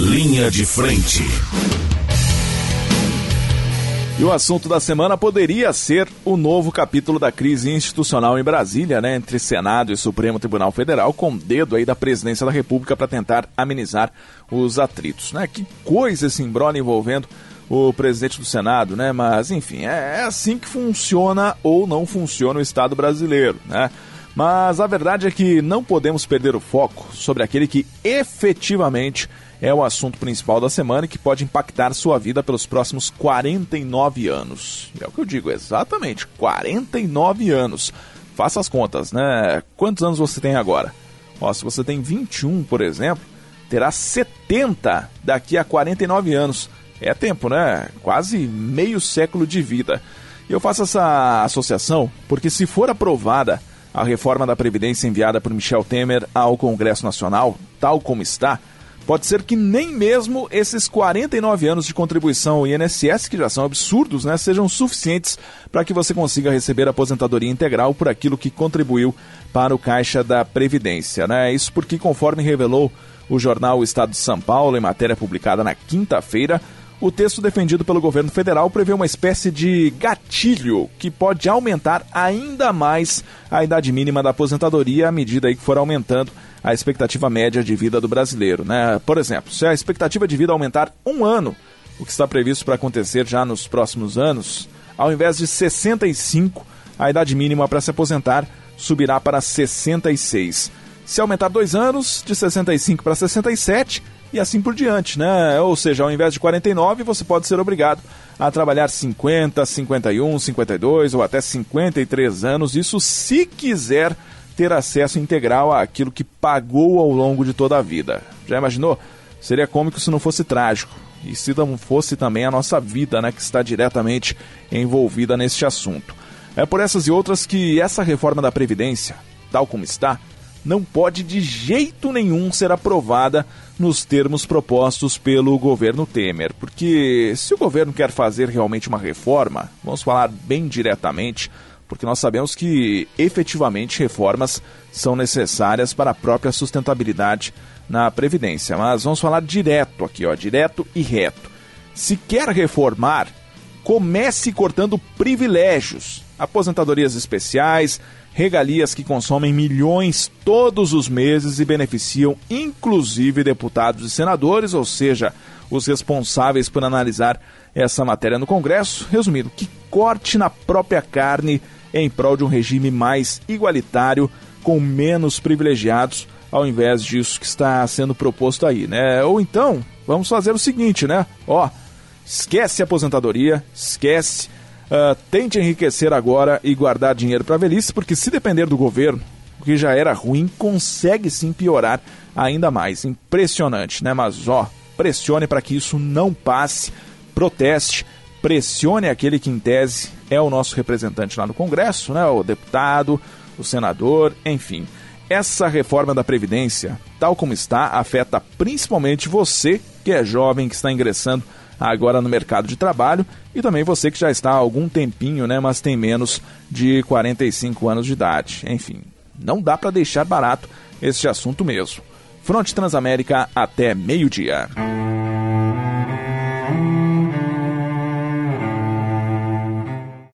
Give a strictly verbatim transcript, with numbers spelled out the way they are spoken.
Linha de Frente. E o assunto da semana poderia ser o novo capítulo da crise institucional em Brasília, né, entre Senado e Supremo Tribunal Federal, com o dedo aí da presidência da República para tentar amenizar os atritos, né? Que coisa esse imbróglio envolvendo o presidente do Senado, né? Mas, enfim, é, é assim que funciona ou não funciona o Estado brasileiro, né? Mas a verdade é que não podemos perder o foco sobre aquele que efetivamente é o assunto principal da semana e que pode impactar sua vida pelos próximos quarenta e nove anos. E é o que eu digo, exatamente, quarenta e nove anos. Faça as contas, né? Quantos anos você tem agora? Ó, se você tem vinte e um, por exemplo, terá setenta daqui a quarenta e nove anos. É tempo, né? Quase meio século de vida. E eu faço essa associação porque, se for aprovada a reforma da Previdência enviada por Michel Temer ao Congresso Nacional, tal como está, pode ser que nem mesmo esses quarenta e nove anos de contribuição ao I N S S, que já são absurdos, né, sejam suficientes para que você consiga receber a aposentadoria integral por aquilo que contribuiu para o Caixa da Previdência, né? Isso porque, conforme revelou o jornal O Estado de São Paulo, em matéria publicada na quinta-feira, o texto defendido pelo governo federal prevê uma espécie de gatilho que pode aumentar ainda mais a idade mínima da aposentadoria à medida aí que for aumentando a expectativa média de vida do brasileiro, né? Por exemplo, se a expectativa de vida aumentar um ano, o que está previsto para acontecer já nos próximos anos, ao invés de sessenta e cinco, a idade mínima para se aposentar subirá para sessenta e seis. Se aumentar dois anos, de sessenta e cinco para sessenta e sete, e assim por diante, né? Ou seja, ao invés de quarenta e nove, você pode ser obrigado a trabalhar cinquenta, cinquenta e um, cinquenta e dois ou até cinquenta e três anos, isso se quiser ter acesso integral àquilo que pagou ao longo de toda a vida. Já imaginou? Seria cômico se não fosse trágico. E se não fosse também a nossa vida, né, que está diretamente envolvida neste assunto. É por essas e outras que essa reforma da Previdência, tal como está, não pode de jeito nenhum ser aprovada nos termos propostos pelo governo Temer. Porque se o governo quer fazer realmente uma reforma, vamos falar bem diretamente, porque nós sabemos que efetivamente reformas são necessárias para a própria sustentabilidade na Previdência. Mas vamos falar direto aqui, ó, direto e reto. Se quer reformar, comece cortando privilégios, aposentadorias especiais, regalias que consomem milhões todos os meses e beneficiam inclusive deputados e senadores, ou seja, os responsáveis por analisar essa matéria no Congresso. Resumindo, que corte na própria carne em prol de um regime mais igualitário, com menos privilegiados, ao invés disso que está sendo proposto aí, né? Ou então, vamos fazer o seguinte, né? Ó, esquece a aposentadoria, esquece, uh, tente enriquecer agora e guardar dinheiro para a velhice, porque se depender do governo, o que já era ruim, consegue sim piorar ainda mais. Impressionante, né? Mas, ó, pressione para que isso não passe, proteste, pressione aquele que, em tese, é o nosso representante lá no Congresso, né? O deputado, o senador, enfim. Essa reforma da Previdência, tal como está, afeta principalmente você, que é jovem, que está ingressando agora no mercado de trabalho, e também você que já está há algum tempinho, né? Mas tem menos de quarenta e cinco anos de idade. Enfim, não dá para deixar barato este assunto mesmo. Fronte Transamérica até meio-dia.